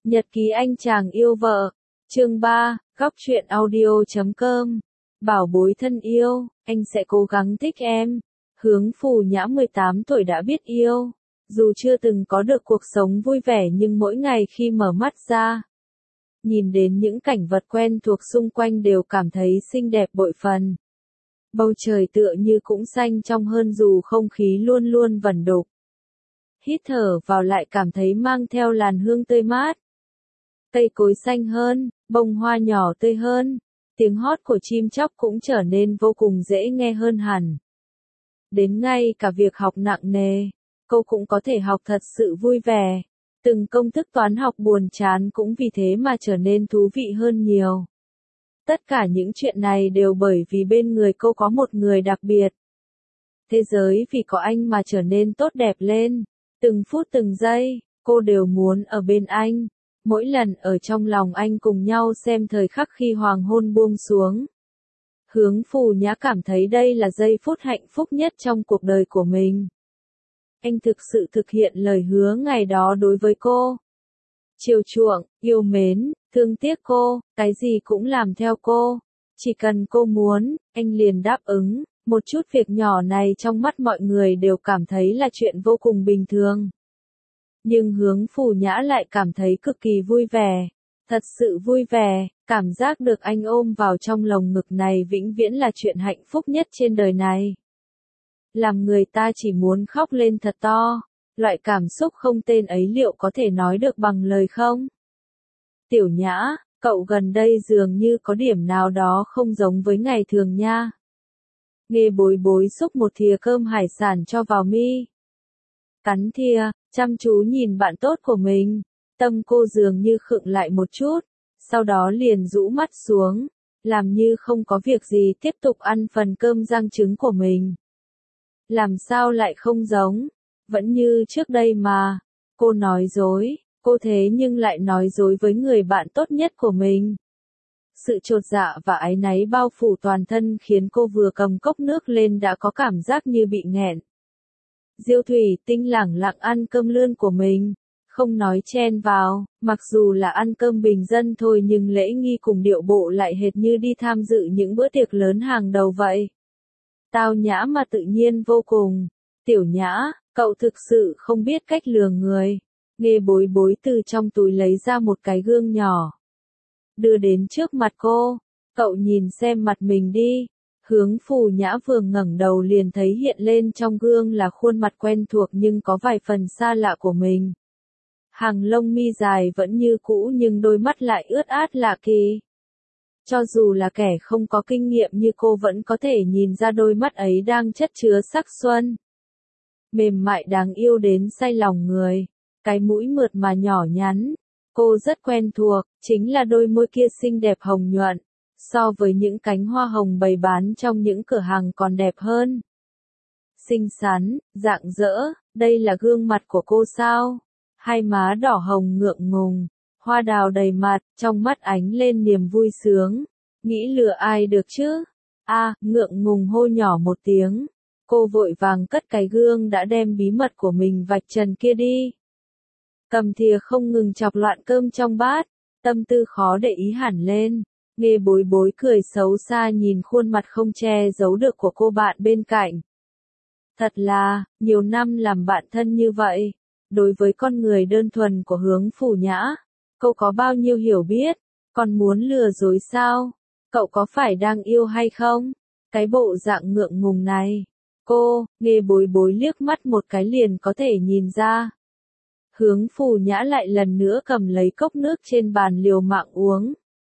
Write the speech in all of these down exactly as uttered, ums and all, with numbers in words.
Nhật ký anh chàng yêu vợ. Chương ba, góc truyện audio chấm com. Bảo bối thân yêu, anh sẽ cố gắng thích em. Hướng Phù Nhã mười tám tuổi đã biết yêu. Dù chưa từng có được cuộc sống vui vẻ nhưng mỗi ngày khi mở mắt ra, nhìn đến những cảnh vật quen thuộc xung quanh đều cảm thấy xinh đẹp bội phần. Bầu trời tựa như cũng xanh trong hơn dù không khí luôn luôn vẩn đục. Hít thở vào lại cảm thấy mang theo làn hương tươi mát. Cây cối xanh hơn, bông hoa nhỏ tươi hơn, tiếng hót của chim chóc cũng trở nên vô cùng dễ nghe hơn hẳn. Đến ngay cả việc học nặng nề, cô cũng có thể học thật sự vui vẻ. Từng công thức toán học buồn chán cũng vì thế mà trở nên thú vị hơn nhiều. Tất cả những chuyện này đều bởi vì bên người cô có một người đặc biệt. Thế giới vì có anh mà trở nên tốt đẹp lên. Từng phút từng giây, cô đều muốn ở bên anh. Mỗi lần ở trong lòng anh cùng nhau xem thời khắc khi hoàng hôn buông xuống. Hướng Phù Nhã cảm thấy đây là giây phút hạnh phúc nhất trong cuộc đời của mình. Anh thực sự thực hiện lời hứa ngày đó đối với cô. Chiều chuộng, yêu mến, thương tiếc cô, cái gì cũng làm theo cô. Chỉ cần cô muốn, anh liền đáp ứng. Một chút việc nhỏ này trong mắt mọi người đều cảm thấy là chuyện vô cùng bình thường. Nhưng Hướng Phù Nhã lại cảm thấy cực kỳ vui vẻ. Thật sự vui vẻ, cảm giác được anh ôm vào trong lồng ngực này vĩnh viễn là chuyện hạnh phúc nhất trên đời này. Làm người ta chỉ muốn khóc lên thật to. Loại cảm xúc không tên ấy liệu có thể nói được bằng lời không? Tiểu Nhã, cậu gần đây dường như có điểm nào đó không giống với ngày thường nha. Nghe Bối Bối xúc một thìa cơm hải sản cho vào mi. Cắn thìa, chăm chú nhìn bạn tốt của mình. Tâm cô dường như khựng lại một chút, sau đó liền rũ mắt xuống, làm như không có việc gì tiếp tục ăn phần cơm rang trứng của mình. Làm sao lại không giống? Vẫn như trước đây mà. Cô nói dối, cô thế nhưng lại nói dối với người bạn tốt nhất của mình. Sự chột dạ và áy náy bao phủ toàn thân khiến cô vừa cầm cốc nước lên đã có cảm giác như bị nghẹn. Diêu Thủy Tinh lẳng lặng ăn cơm lươn của mình, không nói chen vào, mặc dù là ăn cơm bình dân thôi nhưng lễ nghi cùng điệu bộ lại hệt như đi tham dự những bữa tiệc lớn hàng đầu vậy. Tao nhã mà tự nhiên vô cùng. Tiểu Nhã, cậu thực sự không biết cách lừa người. Nghe Bối Bối từ trong túi lấy ra một cái gương nhỏ, đưa đến trước mặt cô. Cậu nhìn xem mặt mình đi. Hướng Phù Nhã vừa ngẩng đầu liền thấy hiện lên trong gương là khuôn mặt quen thuộc nhưng có vài phần xa lạ của mình. Hàng lông mi dài vẫn như cũ nhưng đôi mắt lại ướt át lạ kỳ. Cho dù là kẻ không có kinh nghiệm như cô vẫn có thể nhìn ra đôi mắt ấy đang chất chứa sắc xuân. Mềm mại đáng yêu đến say lòng người. Cái mũi mượt mà nhỏ nhắn. Cô rất quen thuộc, chính là đôi môi kia xinh đẹp hồng nhuận. So với những cánh hoa hồng bày bán trong những cửa hàng còn đẹp hơn. Xinh xắn, rạng rỡ, đây là gương mặt của cô sao? Hai má đỏ hồng ngượng ngùng, hoa đào đầy mặt, trong mắt ánh lên niềm vui sướng. Nghĩ lừa ai được chứ? A, à, ngượng ngùng hô nhỏ một tiếng. Cô vội vàng cất cái gương đã đem bí mật của mình vạch trần kia đi. Cầm thìa không ngừng chọc loạn cơm trong bát, tâm tư khó để ý hẳn lên. Nghe Bối Bối cười xấu xa nhìn khuôn mặt không che giấu được của cô bạn bên cạnh. Thật là, nhiều năm làm bạn thân như vậy. Đối với con người đơn thuần của Hướng Phù Nhã, cậu có bao nhiêu hiểu biết, còn muốn lừa dối sao? Cậu có phải đang yêu hay không? Cái bộ dạng ngượng ngùng này. Cô, Nghe Bối Bối liếc mắt một cái liền có thể nhìn ra. Hướng Phù Nhã lại lần nữa cầm lấy cốc nước trên bàn liều mạng uống.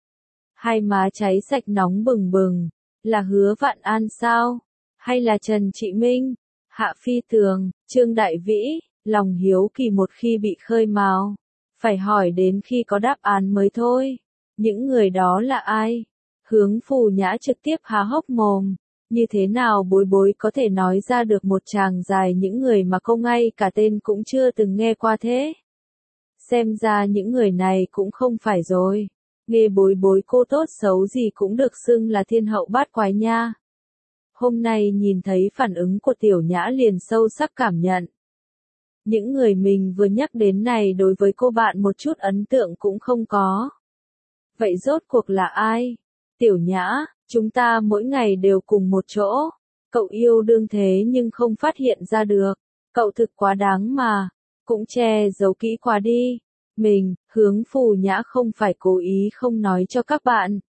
Hai má cháy sạch nóng bừng bừng. Là Hứa Vạn An sao? Hay là Trần Trị Minh? Hạ Phi Tường, Trương Đại Vĩ? Lòng hiếu kỳ một khi bị khơi mào, phải hỏi đến khi có đáp án mới thôi. Những người đó là ai? Hướng Phù Nhã trực tiếp há hốc mồm. Như thế nào Bối Bối có thể nói ra được một tràng dài những người mà cô ngay cả tên cũng chưa từng nghe qua thế? Xem ra những người này cũng không phải rồi. Nghe Bối Bối cô tốt xấu gì cũng được xưng là thiên hậu bát quái nha. Hôm nay nhìn thấy phản ứng của Tiểu Nhã liền sâu sắc cảm nhận. Những người mình vừa nhắc đến này đối với cô bạn một chút ấn tượng cũng không có. Vậy rốt cuộc là ai? Tiểu Nhã, chúng ta mỗi ngày đều cùng một chỗ. Cậu yêu đương thế nhưng không phát hiện ra được. Cậu thực quá đáng mà. Cũng che giấu kỹ quá đi. Mình, Hướng Phù Nhã không phải cố ý không nói cho các bạn.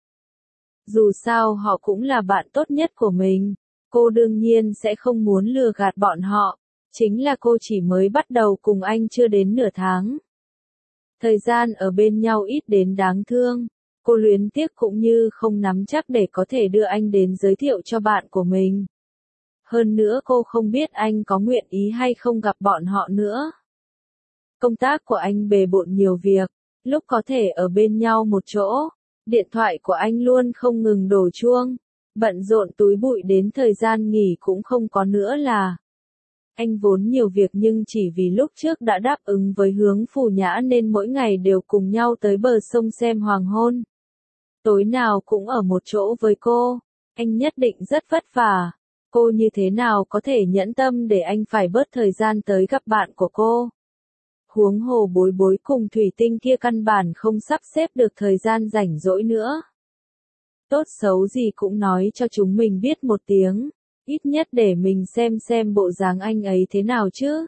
Dù sao họ cũng là bạn tốt nhất của mình. Cô đương nhiên sẽ không muốn lừa gạt bọn họ. Chính là cô chỉ mới bắt đầu cùng anh chưa đến nửa tháng. Thời gian ở bên nhau ít đến đáng thương. Cô luyến tiếc cũng như không nắm chắc để có thể đưa anh đến giới thiệu cho bạn của mình. Hơn nữa cô không biết anh có nguyện ý hay không gặp bọn họ nữa. Công tác của anh bề bộn nhiều việc, lúc có thể ở bên nhau một chỗ, điện thoại của anh luôn không ngừng đổ chuông, bận rộn túi bụi đến thời gian nghỉ cũng không có nữa là. Anh vốn nhiều việc nhưng chỉ vì lúc trước đã đáp ứng với Hướng Phù Nhã nên mỗi ngày đều cùng nhau tới bờ sông xem hoàng hôn. Tối nào cũng ở một chỗ với cô, anh nhất định rất vất vả. Cô như thế nào có thể nhẫn tâm để anh phải bớt thời gian tới gặp bạn của cô. Huống hồ Bối Bối cùng Thủy Tinh kia căn bản không sắp xếp được thời gian rảnh rỗi nữa. Tốt xấu gì cũng nói cho chúng mình biết một tiếng, ít nhất để mình xem xem bộ dáng anh ấy thế nào chứ.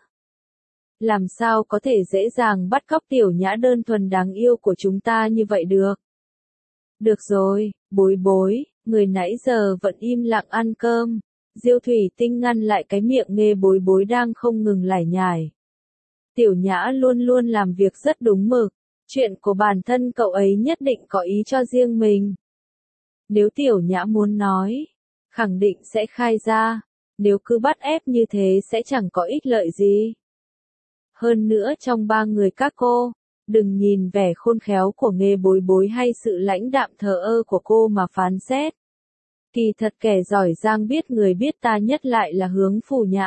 Làm sao có thể dễ dàng bắt cóc Tiểu Nhã đơn thuần đáng yêu của chúng ta như vậy được. Được rồi, Bối Bối, người nãy giờ vẫn im lặng ăn cơm. Diêu Thủy Tinh ngăn lại cái miệng nghe Bối Bối đang không ngừng lải nhải. Tiểu Nhã luôn luôn làm việc rất đúng mực, chuyện của bản thân cậu ấy nhất định có ý cho riêng mình. Nếu Tiểu Nhã muốn nói, khẳng định sẽ khai ra, nếu cứ bắt ép như thế sẽ chẳng có ích lợi gì. Hơn nữa trong ba người các cô, đừng nhìn vẻ khôn khéo của Nghê Bối Bối hay sự lãnh đạm thờ ơ của cô mà phán xét. Kỳ thật kẻ giỏi giang biết người biết ta nhất lại là Hướng Phù Nhã.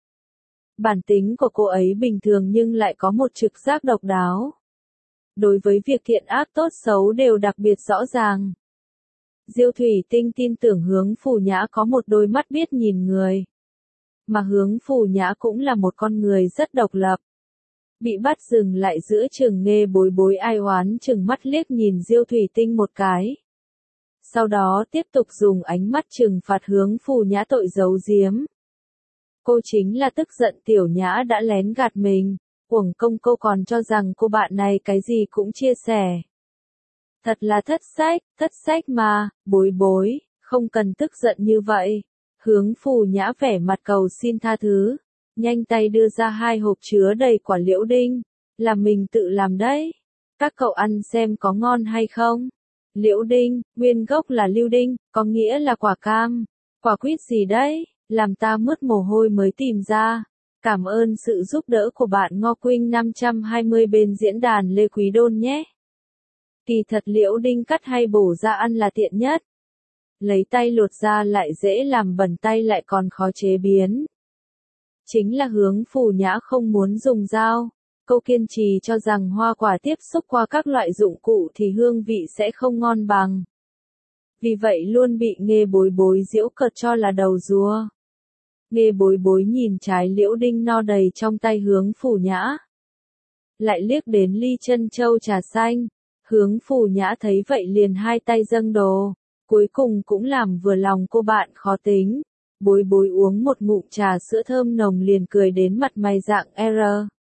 Bản tính của cô ấy bình thường nhưng lại có một trực giác độc đáo. Đối với việc thiện ác tốt xấu đều đặc biệt rõ ràng. Diêu Thủy Tinh tin tưởng Hướng Phù Nhã có một đôi mắt biết nhìn người. Mà Hướng Phù Nhã cũng là một con người rất độc lập. Bị bắt dừng lại giữa chừng Nghê Bối Bối ai oán chừng mắt liếc nhìn Diêu Thủy Tinh một cái. Sau đó tiếp tục dùng ánh mắt trừng phạt Hướng Phù Nhã tội giấu giếm. Cô chính là tức giận Tiểu Nhã đã lén gạt mình, uổng công cô còn cho rằng cô bạn này cái gì cũng chia sẻ. Thật là thất sách, thất sách mà, Bối Bối, không cần tức giận như vậy. Hướng Phù Nhã vẻ mặt cầu xin tha thứ, nhanh tay đưa ra hai hộp chứa đầy quả liễu đinh, là mình tự làm đấy. Các cậu ăn xem có ngon hay không? Liễu đinh, nguyên gốc là lưu đinh, có nghĩa là quả cam. Quả quýt gì đấy, làm ta mướt mồ hôi mới tìm ra. Cảm ơn sự giúp đỡ của bạn Ngo Quynh năm trăm hai mươi bên diễn đàn Lê Quý Đôn nhé. Kỳ thật liễu đinh cắt hay bổ ra ăn là tiện nhất. Lấy tay lột ra lại dễ làm bẩn tay lại còn khó chế biến. Chính là Hướng Phù Nhã không muốn dùng dao. Cô kiên trì cho rằng hoa quả tiếp xúc qua các loại dụng cụ thì hương vị sẽ không ngon bằng. Vì vậy luôn bị Nghê Bối Bối giễu cợt cho là đầu rùa. Nghê Bối Bối nhìn trái liễu đinh no đầy trong tay Hướng Phù Nhã. Lại liếc đến ly trân châu trà xanh. Hướng Phù Nhã thấy vậy liền hai tay dâng đồ. Cuối cùng cũng làm vừa lòng cô bạn khó tính. Bối Bối uống một ngụm trà sữa thơm nồng liền cười đến mặt mày dạng R.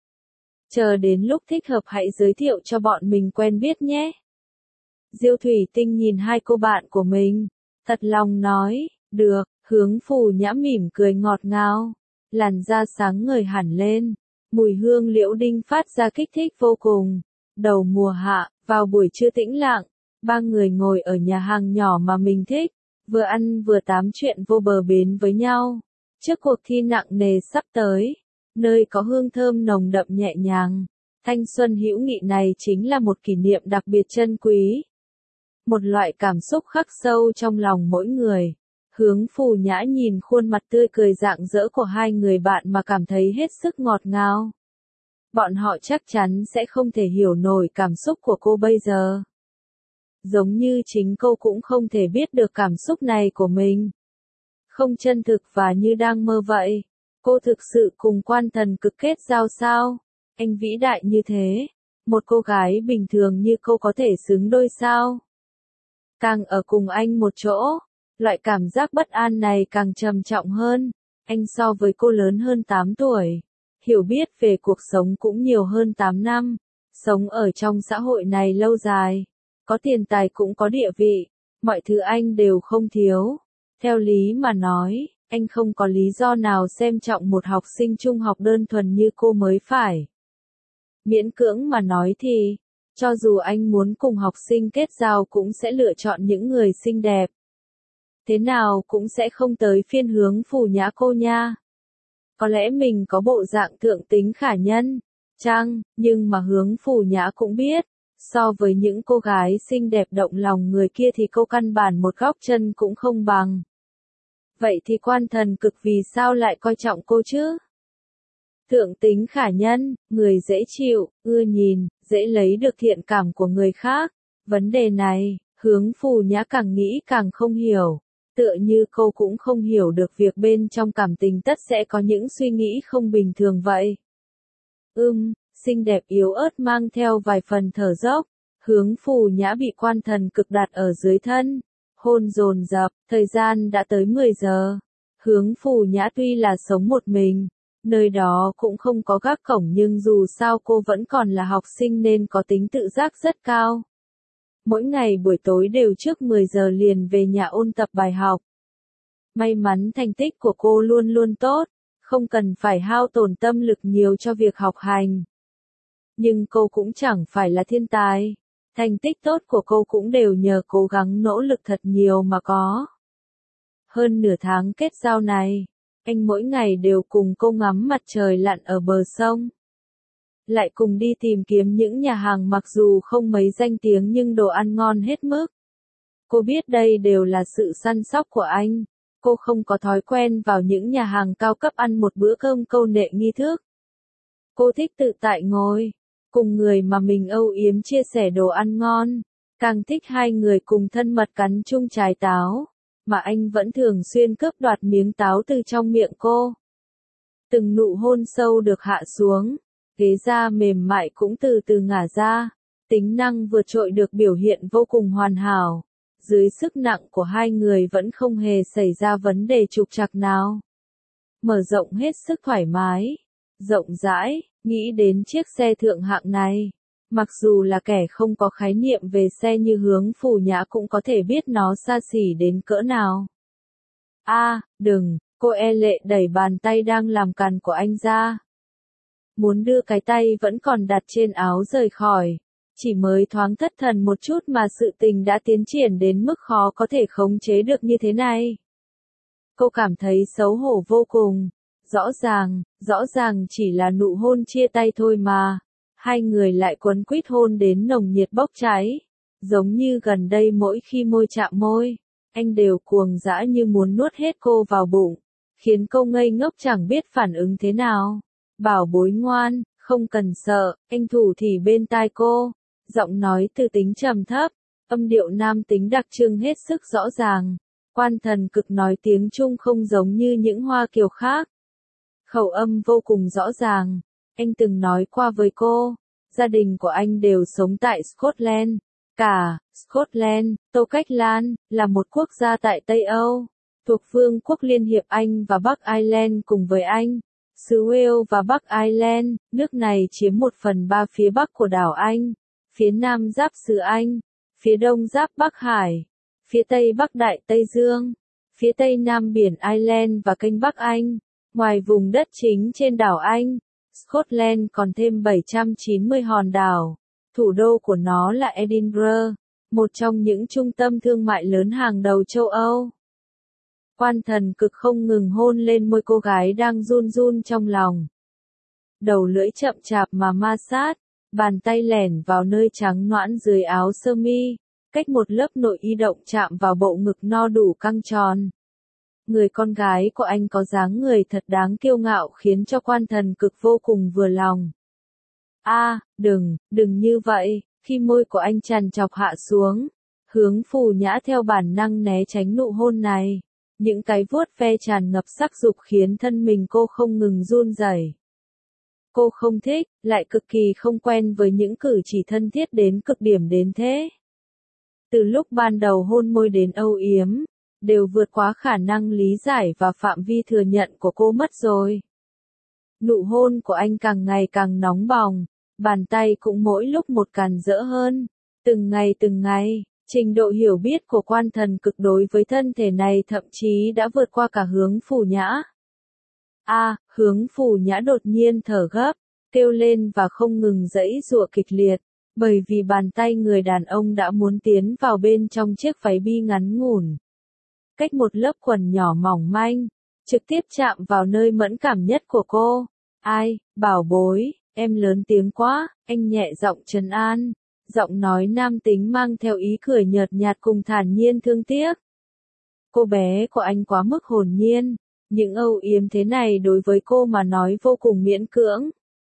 Chờ đến lúc thích hợp hãy giới thiệu cho bọn mình quen biết nhé. Diêu Thủy Tinh nhìn hai cô bạn của mình, thật lòng nói, được. Hướng Phù Nhã mỉm cười ngọt ngào, làn da sáng ngời hẳn lên, mùi hương liễu đinh phát ra kích thích vô cùng. Đầu mùa hạ, vào buổi trưa tĩnh lặng, ba người ngồi ở nhà hàng nhỏ mà mình thích, vừa ăn vừa tám chuyện vô bờ bến với nhau. Trước cuộc thi nặng nề sắp tới, nơi có hương thơm nồng đậm nhẹ nhàng, thanh xuân hữu nghị này chính là một kỷ niệm đặc biệt trân quý. Một loại cảm xúc khắc sâu trong lòng mỗi người. Hướng Phù Nhã nhìn khuôn mặt tươi cười rạng rỡ của hai người bạn mà cảm thấy hết sức ngọt ngào. Bọn họ chắc chắn sẽ không thể hiểu nổi cảm xúc của cô bây giờ. Giống như chính cô cũng không thể biết được cảm xúc này của mình. Không chân thực và như đang mơ vậy. Cô thực sự cùng Quan Thần Cực kết giao sao? Anh vĩ đại như thế, một cô gái bình thường như cô có thể xứng đôi sao? Càng ở cùng anh một chỗ, loại cảm giác bất an này càng trầm trọng hơn. Anh so với cô lớn hơn tám tuổi, hiểu biết về cuộc sống cũng nhiều hơn tám năm, sống ở trong xã hội này lâu dài, có tiền tài cũng có địa vị, mọi thứ anh đều không thiếu. Theo lý mà nói, anh không có lý do nào xem trọng một học sinh trung học đơn thuần như cô mới phải. Miễn cưỡng mà nói thì, cho dù anh muốn cùng học sinh kết giao cũng sẽ lựa chọn những người xinh đẹp. Thế nào cũng sẽ không tới phiên Hướng Phù Nhã cô nha. Có lẽ mình có bộ dạng thượng tính khả nhân, chăng, nhưng mà Hướng Phù Nhã cũng biết, so với những cô gái xinh đẹp động lòng người kia thì cô căn bản một góc chân cũng không bằng. Vậy thì Quan Thần Cực vì sao lại coi trọng cô chứ? Thượng tính khả nhân, người dễ chịu, ưa nhìn, dễ lấy được thiện cảm của người khác. Vấn đề này, Hướng Phù Nhã càng nghĩ càng không hiểu. Tựa như cô cũng không hiểu được việc bên trong cảm tình tất sẽ có những suy nghĩ không bình thường vậy. Ưm, xinh đẹp yếu ớt mang theo vài phần thở dốc. Hướng Phù Nhã bị Quan Thần Cực đặt ở dưới thân. Hôn dồn dập, thời gian đã tới mười giờ. Hướng Phù Nhã tuy là sống một mình, nơi đó cũng không có gác cổng nhưng dù sao cô vẫn còn là học sinh nên có tính tự giác rất cao. Mỗi ngày buổi tối đều trước mười giờ liền về nhà ôn tập bài học. May mắn thành tích của cô luôn luôn tốt, không cần phải hao tổn tâm lực nhiều cho việc học hành. Nhưng cô cũng chẳng phải là thiên tài. Thành tích tốt của cô cũng đều nhờ cố gắng nỗ lực thật nhiều mà có. Hơn nửa tháng kết giao này, anh mỗi ngày đều cùng cô ngắm mặt trời lặn ở bờ sông. Lại cùng đi tìm kiếm những nhà hàng mặc dù không mấy danh tiếng nhưng đồ ăn ngon hết mức. Cô biết đây đều là sự săn sóc của anh. Cô không có thói quen vào những nhà hàng cao cấp ăn một bữa cơm câu nệ nghi thức. Cô thích tự tại ngồi, cùng người mà mình âu yếm chia sẻ đồ ăn ngon. Càng thích hai người cùng thân mật cắn chung trái táo, mà anh vẫn thường xuyên cướp đoạt miếng táo từ trong miệng cô. Từng nụ hôn sâu được hạ xuống, ghế da mềm mại cũng từ từ ngả ra, tính năng vượt trội được biểu hiện vô cùng hoàn hảo. Dưới sức nặng của hai người vẫn không hề xảy ra vấn đề trục trặc nào. Mở rộng hết sức thoải mái, rộng rãi, nghĩ đến chiếc xe thượng hạng này. Mặc dù là kẻ không có khái niệm về xe như Hướng Phù Nhã cũng có thể biết nó xa xỉ đến cỡ nào. A, à, đừng, cô e lệ đẩy bàn tay đang làm càn của anh ra. Muốn đưa cái tay vẫn còn đặt trên áo rời khỏi. Chỉ mới thoáng thất thần một chút mà sự tình đã tiến triển đến mức khó có thể khống chế được như thế này. Cô cảm thấy xấu hổ vô cùng. Rõ ràng, rõ ràng chỉ là nụ hôn chia tay thôi mà. Hai người lại quấn quýt hôn đến nồng nhiệt bốc cháy. Giống như gần đây mỗi khi môi chạm môi, anh đều cuồng dã như muốn nuốt hết cô vào bụng, khiến cô ngây ngốc chẳng biết phản ứng thế nào. Bảo bối ngoan, không cần sợ, anh thủ thì bên tai cô. Giọng nói từ tính trầm thấp, âm điệu nam tính đặc trưng hết sức rõ ràng. Quan Thần Cực nói tiếng Trung không giống như những Hoa Kiều khác. Khẩu âm vô cùng rõ ràng. Anh từng nói qua với cô, gia đình của anh đều sống tại Scotland. Cả, Scotland, Tô Cách Lan, là một quốc gia tại Tây Âu, thuộc Vương quốc Liên hiệp Anh và Bắc Ireland cùng với Anh. Xứ Wales và Bắc Ireland, nước này chiếm một phần ba phía bắc của đảo Anh, phía nam giáp xứ Anh, phía đông giáp Bắc Hải, phía tây bắc Đại Tây Dương, phía tây nam biển Ireland và kênh Bắc Anh. Ngoài vùng đất chính trên đảo Anh, Scotland còn thêm bảy trăm chín mươi hòn đảo. Thủ đô của nó là Edinburgh, một trong những trung tâm thương mại lớn hàng đầu châu Âu. Quan Thần Cực không ngừng hôn lên môi cô gái đang run run trong lòng. Đầu lưỡi chậm chạp mà ma sát, bàn tay lẻn vào nơi trắng nõn dưới áo sơ mi, cách một lớp nội y động chạm vào bộ ngực no đủ căng tròn. Người con gái của anh có dáng người thật đáng kiêu ngạo khiến cho Quan Thần Cực vô cùng vừa lòng. A, à, đừng, đừng như vậy, khi môi của anh tràn chọc hạ xuống, Hướng Phù Nhã theo bản năng né tránh nụ hôn này. Những cái vuốt ve tràn ngập sắc dục khiến thân mình cô không ngừng run rẩy. Cô không thích, lại cực kỳ không quen với những cử chỉ thân thiết đến cực điểm đến thế. Từ lúc ban đầu hôn môi đến âu yếm, đều vượt quá khả năng lý giải và phạm vi thừa nhận của cô mất rồi. Nụ hôn của anh càng ngày càng nóng bỏng, bàn tay cũng mỗi lúc một càn rỡ hơn. Từng ngày từng ngày, trình độ hiểu biết của quan thần cực đối với thân thể này thậm chí đã vượt qua cả Hướng Phù Nhã. A, à, Hướng Phù Nhã đột nhiên thở gấp, kêu lên và không ngừng giãy giụa kịch liệt, bởi vì bàn tay người đàn ông đã muốn tiến vào bên trong chiếc váy bi ngắn ngủn. Cách một lớp quần nhỏ mỏng manh, trực tiếp chạm vào nơi mẫn cảm nhất của cô. Ai, bảo bối, em lớn tiếng quá, anh nhẹ giọng trấn an, giọng nói nam tính mang theo ý cười nhợt nhạt cùng thản nhiên thương tiếc. Cô bé của anh quá mức hồn nhiên, những âu yếm thế này đối với cô mà nói vô cùng miễn cưỡng.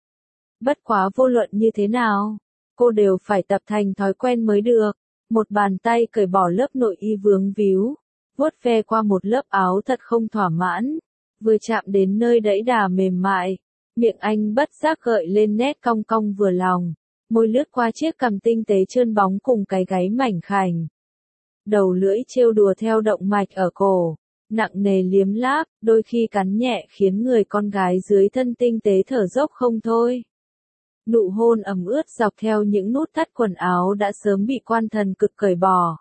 Bất quá vô luận như thế nào, cô đều phải tập thành thói quen mới được. Một bàn tay cởi bỏ lớp nội y vướng víu, vuốt ve qua một lớp áo thật không thỏa mãn, vừa chạm đến nơi đẫy đà mềm mại, miệng anh bất giác gợi lên nét cong cong vừa lòng, môi lướt qua chiếc cằm tinh tế trơn bóng cùng cái gáy mảnh khảnh. Đầu lưỡi trêu đùa theo động mạch ở cổ, nặng nề liếm láp, đôi khi cắn nhẹ khiến người con gái dưới thân tinh tế thở dốc không thôi. Nụ hôn ẩm ướt dọc theo những nút thắt quần áo đã sớm bị quan thần cực cởi bỏ.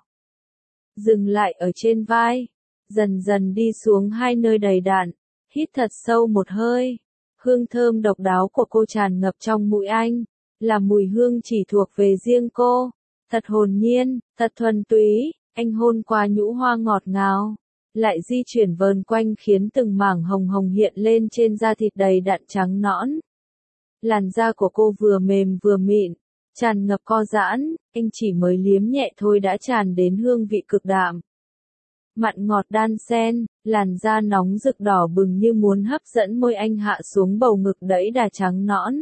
Dừng lại ở trên vai, dần dần đi xuống hai nơi đầy đặn, hít thật sâu một hơi. Hương thơm độc đáo của cô tràn ngập trong mũi anh, là mùi hương chỉ thuộc về riêng cô. Thật hồn nhiên, thật thuần túy, anh hôn qua nhũ hoa ngọt ngào, lại di chuyển vờn quanh khiến từng mảng hồng hồng hiện lên trên da thịt đầy đặn trắng nõn. Làn da của cô vừa mềm vừa mịn, tràn ngập co giãn, anh chỉ mới liếm nhẹ thôi đã tràn đến hương vị cực đạm. Mặn ngọt đan xen, làn da nóng rực đỏ bừng như muốn hấp dẫn môi anh hạ xuống bầu ngực đẫy đà trắng nõn.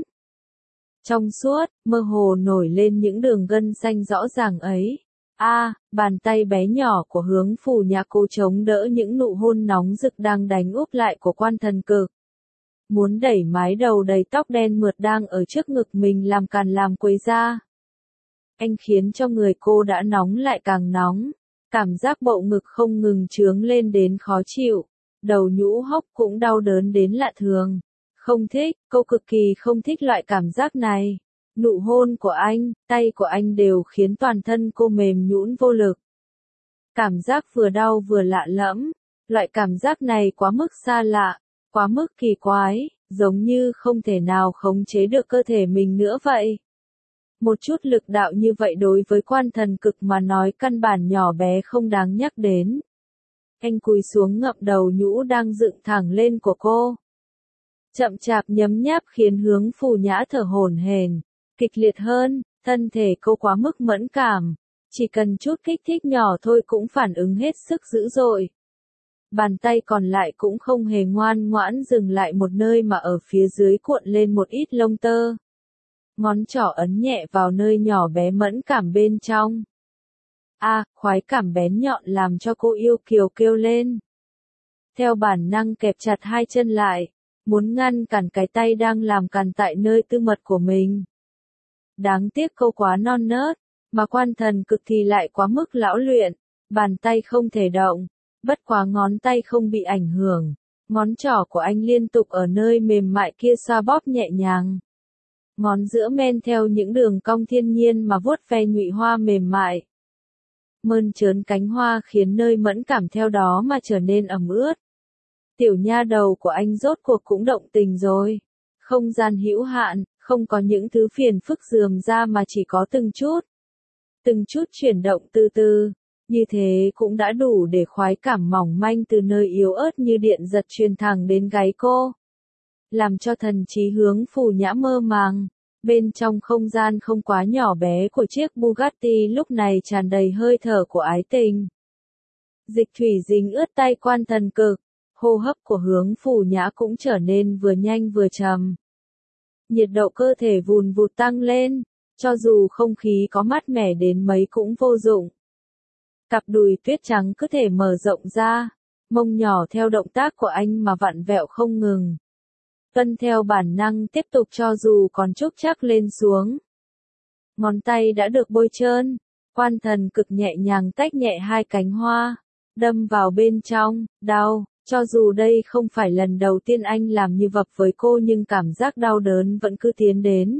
Trong suốt, mơ hồ nổi lên những đường gân xanh rõ ràng ấy. A, à, bàn tay bé nhỏ của Hướng Phù Nhã cố chống đỡ những nụ hôn nóng rực đang đánh úp lại của quan thần cực. Muốn đẩy mái đầu đầy tóc đen mượt đang ở trước ngực mình làm càn làm quấy ra. Anh khiến cho người cô đã nóng lại càng nóng, cảm giác bậu ngực không ngừng trướng lên đến khó chịu, đầu nhũ hốc cũng đau đớn đến lạ thường. Không thích, cô cực kỳ không thích loại cảm giác này. Nụ hôn của anh, tay của anh đều khiến toàn thân cô mềm nhũn vô lực. Cảm giác vừa đau vừa lạ lẫm, loại cảm giác này quá mức xa lạ, quá mức kỳ quái, giống như không thể nào khống chế được cơ thể mình nữa vậy. Một chút lực đạo như vậy đối với quan thần cực mà nói căn bản nhỏ bé không đáng nhắc đến. Anh cúi xuống ngậm đầu nhũ đang dựng thẳng lên của cô. Chậm chạp nhấm nháp khiến Hướng Phù Nhã thở hổn hển, kịch liệt hơn, thân thể cô quá mức mẫn cảm, chỉ cần chút kích thích nhỏ thôi cũng phản ứng hết sức dữ dội. Bàn tay còn lại cũng không hề ngoan ngoãn dừng lại một nơi mà ở phía dưới cuộn lên một ít lông tơ. Ngón trỏ ấn nhẹ vào nơi nhỏ bé mẫn cảm bên trong. A, à, khoái cảm bén nhọn làm cho cô yêu kiều kêu lên. Theo bản năng kẹp chặt hai chân lại, muốn ngăn cản cái tay đang làm càn tại nơi tư mật của mình. Đáng tiếc cô quá non nớt, mà quan thần cực thì lại quá mức lão luyện, bàn tay không thể động, bất quá ngón tay không bị ảnh hưởng, ngón trỏ của anh liên tục ở nơi mềm mại kia xoa bóp nhẹ nhàng. Ngón giữa men theo những đường cong thiên nhiên mà vuốt ve nhụy hoa mềm mại. Mơn trớn cánh hoa khiến nơi mẫn cảm theo đó mà trở nên ẩm ướt. Tiểu nha đầu của anh rốt cuộc cũng động tình rồi. Không gian hữu hạn, không có những thứ phiền phức rườm ra mà chỉ có từng chút. Từng chút chuyển động từ từ, như thế cũng đã đủ để khoái cảm mỏng manh từ nơi yếu ớt như điện giật truyền thẳng đến gáy cô. Làm cho thần trí Hướng Phù Nhã mơ màng, bên trong không gian không quá nhỏ bé của chiếc Bugatti lúc này tràn đầy hơi thở của ái tình. Dịch thủy dính ướt tay quan thần cực, hô hấp của Hướng Phù Nhã cũng trở nên vừa nhanh vừa trầm. Nhiệt độ cơ thể vùn vụt tăng lên, cho dù không khí có mát mẻ đến mấy cũng vô dụng. Cặp đùi tuyết trắng cứ thể mở rộng ra, Mông nhỏ theo động tác của anh mà vặn vẹo không ngừng. Tuân theo bản năng tiếp tục cho dù còn chúc chắc lên xuống. Ngón tay đã được bôi trơn, Quan Thần Cực nhẹ nhàng tách nhẹ hai cánh hoa, đâm vào bên trong, đau, cho dù đây không phải lần đầu tiên anh làm như vậy với cô nhưng cảm giác đau đớn vẫn cứ tiến đến.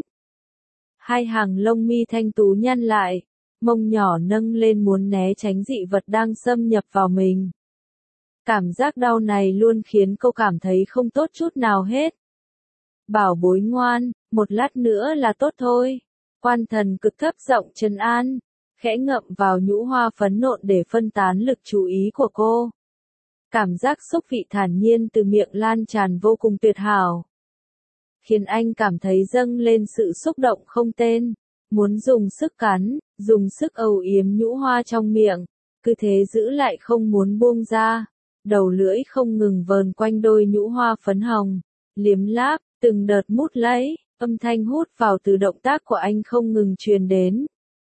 Hai hàng lông mi thanh tú nhăn lại, mông nhỏ nâng lên muốn né tránh dị vật đang xâm nhập vào mình. Cảm giác đau này luôn khiến cô cảm thấy không tốt chút nào hết. Bảo bối ngoan, một lát nữa là tốt thôi. Quan Thần Cực thấp giọng trấn an, khẽ ngậm vào nhũ hoa phấn nộn để phân tán lực chú ý của cô. Cảm giác xúc vị thản nhiên từ miệng lan tràn vô cùng tuyệt hảo, khiến anh cảm thấy dâng lên sự xúc động không tên, muốn dùng sức cắn, dùng sức âu yếm nhũ hoa trong miệng, cứ thế giữ lại không muốn buông ra, đầu lưỡi không ngừng vờn quanh đôi nhũ hoa phấn hồng, liếm láp, từng đợt mút lấy, âm thanh hút vào từ động tác của anh không ngừng truyền đến.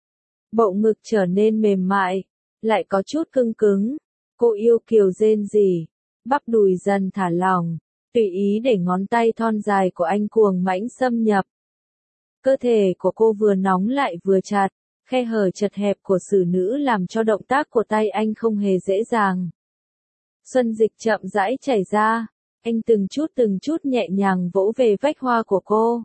Bộ ngực trở nên mềm mại, lại có chút cứng cứng, cô yêu kiều rên rỉ, bắp đùi dần thả lỏng, tùy ý để ngón tay thon dài của anh cuồng mãnh xâm nhập. Cơ thể của cô vừa nóng lại vừa chặt, khe hở chật hẹp của xử nữ làm cho động tác của tay anh không hề dễ dàng. Xuân dịch chậm rãi chảy ra, anh từng chút từng chút nhẹ nhàng vỗ về vách hoa của cô.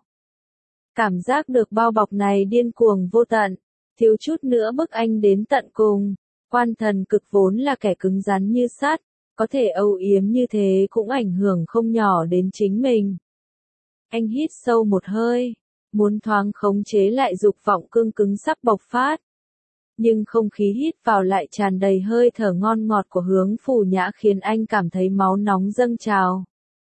Cảm giác được bao bọc này điên cuồng vô tận, thiếu chút nữa bức anh đến tận cùng. Quan Thần Cực vốn là kẻ cứng rắn như sắt, có thể âu yếm như thế cũng ảnh hưởng không nhỏ đến chính mình. Anh hít sâu một hơi, muốn thoáng khống chế lại dục vọng cương cứng sắp bộc phát. Nhưng không khí hít vào lại tràn đầy hơi thở ngon ngọt của Hướng Phù Nhã khiến anh cảm thấy máu nóng dâng trào.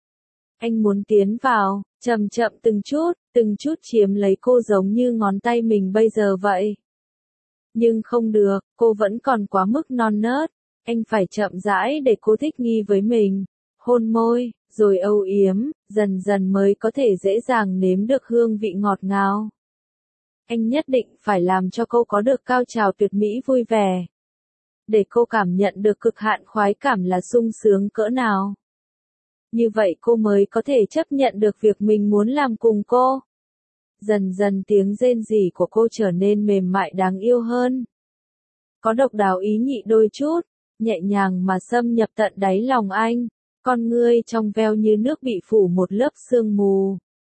Anh muốn tiến vào, chậm chậm từng chút, từng chút chiếm lấy cô giống như ngón tay mình bây giờ vậy. Nhưng không được, cô vẫn còn quá mức non nớt, anh phải chậm rãi để cô thích nghi với mình, hôn môi, rồi âu yếm, dần dần mới có thể dễ dàng nếm được hương vị ngọt ngào. Anh nhất định phải làm cho cô có được cao trào tuyệt mỹ vui vẻ, để cô cảm nhận được cực hạn khoái cảm là sung sướng cỡ nào. Như vậy cô mới có thể chấp nhận được việc mình muốn làm cùng cô. Dần dần tiếng rên rỉ của cô trở nên mềm mại đáng yêu hơn. Có độc đáo ý nhị đôi chút, nhẹ nhàng mà xâm nhập tận đáy lòng anh, con ngươi trong veo như nước bị phủ một lớp sương mù.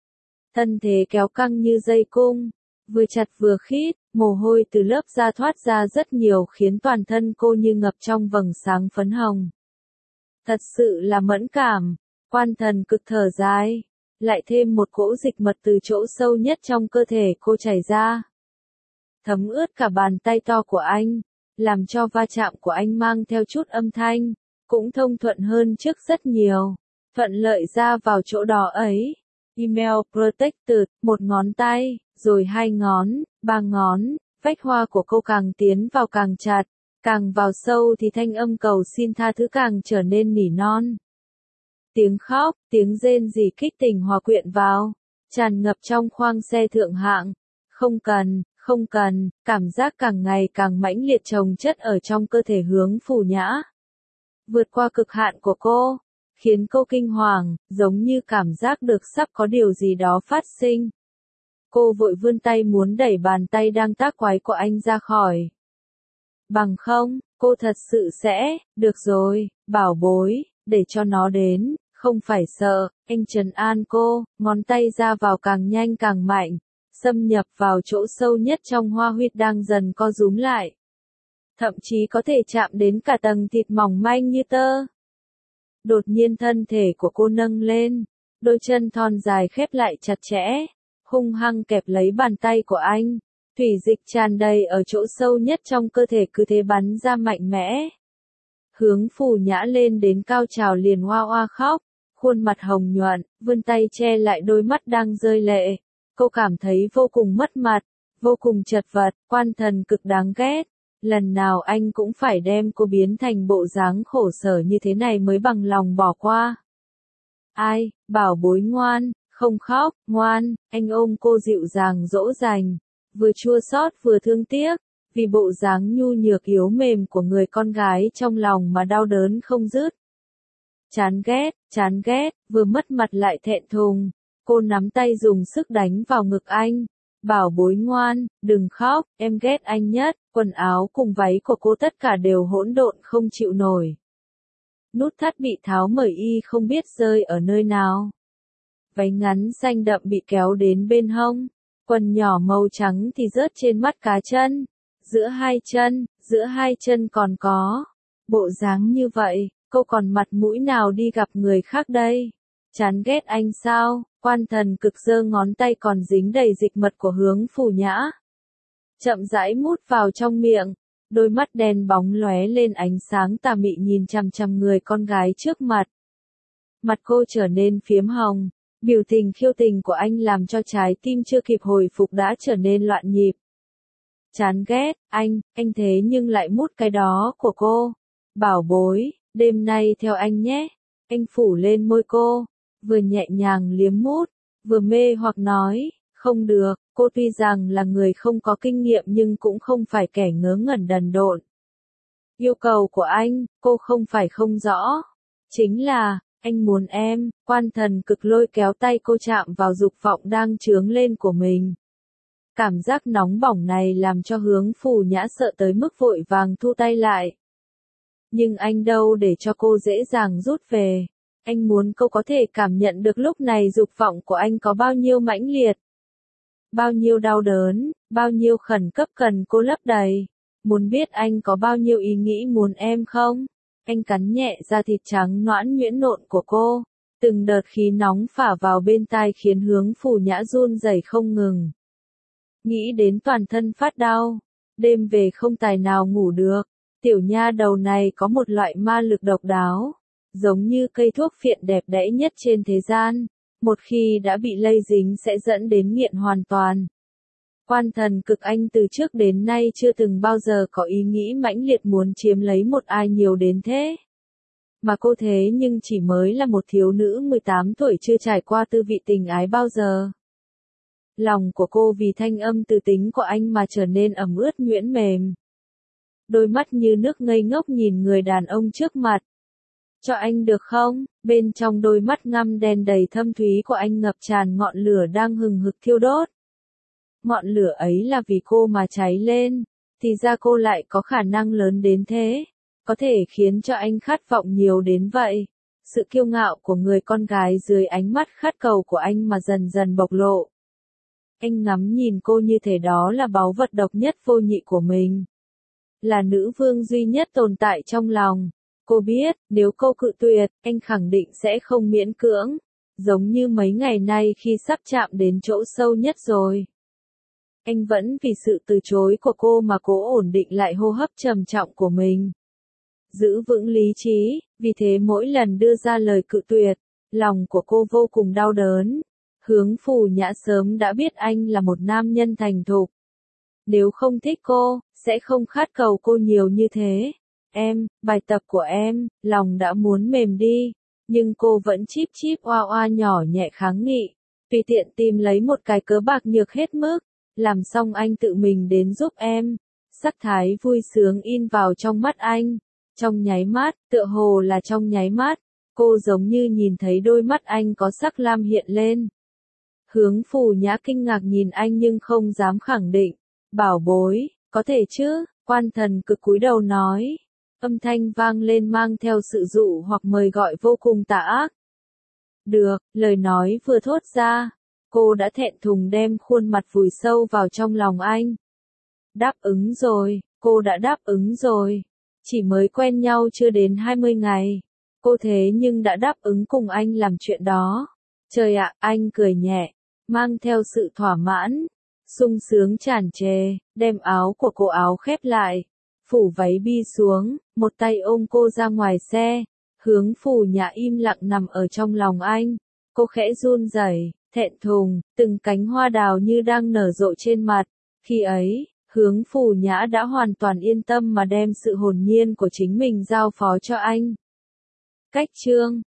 Thân thế kéo căng như dây cung, vừa chặt vừa khít, mồ hôi từ lớp da thoát ra rất nhiều khiến toàn thân cô như ngập trong vầng sáng phấn hồng. Thật sự là mẫn cảm, Quan Thần Cực thở dài. Lại thêm một cỗ dịch mật từ chỗ sâu nhất trong cơ thể cô chảy ra. Thấm ướt cả bàn tay to của anh, làm cho va chạm của anh mang theo chút âm thanh, cũng thông thuận hơn trước rất nhiều. Thuận lợi ra vào chỗ đó ấy. Email Protected, một ngón tay, rồi hai ngón, ba ngón, vách hoa của cô càng tiến vào càng chặt, càng vào sâu thì thanh âm cầu xin tha thứ càng trở nên nỉ non. Tiếng khóc, tiếng rên rỉ kích tình hòa quyện vào, tràn ngập trong khoang xe thượng hạng. Không cần, không cần, cảm giác càng ngày càng mãnh liệt chồng chất ở trong cơ thể Hướng Phù Nhã. Vượt qua cực hạn của cô, khiến cô kinh hoàng, giống như cảm giác được sắp có điều gì đó phát sinh. Cô vội vươn tay muốn đẩy bàn tay đang tác quái của anh ra khỏi. Bằng không, cô thật sự sẽ, được rồi, bảo bối, để cho nó đến. Không phải sợ, anh trấn an cô, ngón tay ra vào càng nhanh càng mạnh, xâm nhập vào chỗ sâu nhất trong hoa huyệt đang dần co rúm lại. Thậm chí có thể chạm đến cả tầng thịt mỏng manh như tơ. Đột nhiên thân thể của cô nâng lên, đôi chân thon dài khép lại chặt chẽ, hung hăng kẹp lấy bàn tay của anh, thủy dịch tràn đầy ở chỗ sâu nhất trong cơ thể cứ thế bắn ra mạnh mẽ. Hướng Phù Nhã lên đến cao trào liền oa oa khóc, khuôn mặt hồng nhuận, vươn tay che lại đôi mắt đang rơi lệ. Cô cảm thấy vô cùng mất mặt, vô cùng chật vật, Quan Thần Cực đáng ghét. Lần nào anh cũng phải đem cô biến thành bộ dáng khổ sở như thế này mới bằng lòng bỏ qua. Ai, bảo bối ngoan, không khóc, ngoan, anh ôm cô dịu dàng dỗ dành, vừa chua xót vừa thương tiếc, vì bộ dáng nhu nhược yếu mềm của người con gái trong lòng mà đau đớn không dứt. Chán ghét, chán ghét, vừa mất mặt lại thẹn thùng. Cô nắm tay dùng sức đánh vào ngực anh. Bảo bối ngoan, đừng khóc, em ghét anh nhất. Quần áo cùng váy của cô tất cả đều hỗn độn không chịu nổi. Nút thắt bị tháo mở y không biết rơi ở nơi nào. Váy ngắn xanh đậm bị kéo đến bên hông. Quần nhỏ màu trắng thì rớt trên mắt cá chân. Giữa hai chân, giữa hai chân còn có. Bộ dáng như vậy, cô còn mặt mũi nào đi gặp người khác đây? Chán ghét anh sao? Quan Thần Cực giơ ngón tay còn dính đầy dịch mật của Hướng Phù Nhã. Chậm rãi mút vào trong miệng, đôi mắt đen bóng lóe lên ánh sáng tà mị nhìn chằm chằm người con gái trước mặt. Mặt cô trở nên phiếm hồng, biểu tình khiêu tình của anh làm cho trái tim chưa kịp hồi phục đã trở nên loạn nhịp. Chán ghét, anh, anh thế nhưng lại mút cái đó của cô. Bảo bối, đêm nay theo anh nhé. Anh phủ lên môi cô, vừa nhẹ nhàng liếm mút, vừa mê hoặc nói, không được, cô tuy rằng là người không có kinh nghiệm nhưng cũng không phải kẻ ngớ ngẩn đần độn. Yêu cầu của anh, cô không phải không rõ. Chính là, anh muốn em. Quan Thần Cực lôi kéo tay cô chạm vào dục vọng đang chướng lên của mình. Cảm giác nóng bỏng này làm cho Hướng Phù Nhã sợ tới mức vội vàng thu tay lại. Nhưng anh đâu để cho cô dễ dàng rút về. Anh muốn cô có thể cảm nhận được lúc này dục vọng của anh có bao nhiêu mãnh liệt. Bao nhiêu đau đớn, bao nhiêu khẩn cấp cần cô lấp đầy. Muốn biết anh có bao nhiêu ý nghĩ muốn em không? Anh cắn nhẹ da thịt trắng nõn nhuyễn nộn của cô. Từng đợt khí nóng phả vào bên tai khiến Hướng Phù Nhã run rẩy không ngừng. Nghĩ đến toàn thân phát đau. Đêm về không tài nào ngủ được. Tiểu nha đầu này có một loại ma lực độc đáo. Giống như cây thuốc phiện đẹp đẽ nhất trên thế gian. Một khi đã bị lây dính sẽ dẫn đến nghiện hoàn toàn. Quan Thần Cực anh từ trước đến nay chưa từng bao giờ có ý nghĩ mãnh liệt muốn chiếm lấy một ai nhiều đến thế. Mà cô thế nhưng chỉ mới là một thiếu nữ mười tám tuổi chưa trải qua tư vị tình ái bao giờ. Lòng của cô vì thanh âm từ tính của anh mà trở nên ẩm ướt nhuyễn mềm. Đôi mắt như nước ngây ngốc nhìn người đàn ông trước mặt. Cho anh được không? Bên trong đôi mắt ngăm đen đầy thâm thúy của anh ngập tràn ngọn lửa đang hừng hực thiêu đốt. Ngọn lửa ấy là vì cô mà cháy lên, thì ra cô lại có khả năng lớn đến thế, có thể khiến cho anh khát vọng nhiều đến vậy. Sự kiêu ngạo của người con gái dưới ánh mắt khát cầu của anh mà dần dần bộc lộ. Anh ngắm nhìn cô như thể đó là báu vật độc nhất vô nhị của mình. Là nữ vương duy nhất tồn tại trong lòng. Cô biết, nếu cô cự tuyệt, anh khẳng định sẽ không miễn cưỡng. Giống như mấy ngày nay khi sắp chạm đến chỗ sâu nhất rồi. Anh vẫn vì sự từ chối của cô mà cố ổn định lại hô hấp trầm trọng của mình. Giữ vững lý trí, vì thế mỗi lần đưa ra lời cự tuyệt, lòng của cô vô cùng đau đớn. Hướng Phù Nhã sớm đã biết anh là một nam nhân thành thục. Nếu không thích cô, sẽ không khát cầu cô nhiều như thế. Em, bài tập của em, lòng đã muốn mềm đi. Nhưng cô vẫn chíp chíp oa oa nhỏ nhẹ kháng nghị. Tùy tiện tìm lấy một cái cớ bạc nhược hết mức. Làm xong anh tự mình đến giúp em. Sắc thái vui sướng in vào trong mắt anh. Trong nháy mắt, tựa hồ là trong nháy mắt, cô giống như nhìn thấy đôi mắt anh có sắc lam hiện lên. Hướng Phù Nhã kinh ngạc nhìn anh nhưng không dám khẳng định. Bảo bối, có thể chứ? Quan Thần Cực cúi đầu nói. Âm thanh vang lên mang theo sự dụ hoặc mời gọi vô cùng tà ác. Được, lời nói vừa thốt ra. Cô đã thẹn thùng đem khuôn mặt vùi sâu vào trong lòng anh. Đáp ứng rồi, cô đã đáp ứng rồi. Chỉ mới quen nhau chưa đến hai mươi ngày. Cô thế nhưng đã đáp ứng cùng anh làm chuyện đó. Trời ạ, anh cười nhẹ, mang theo sự thỏa mãn, sung sướng tràn trề, đem áo của cô áo khép lại, phủ váy bi xuống, một tay ôm cô ra ngoài xe. Hướng Phù Nhã im lặng nằm ở trong lòng anh. Cô khẽ run rẩy, thẹn thùng, từng cánh hoa đào như đang nở rộ trên mặt. Khi ấy, Hướng Phù Nhã đã hoàn toàn yên tâm mà đem sự hồn nhiên của chính mình giao phó cho anh. Cách chương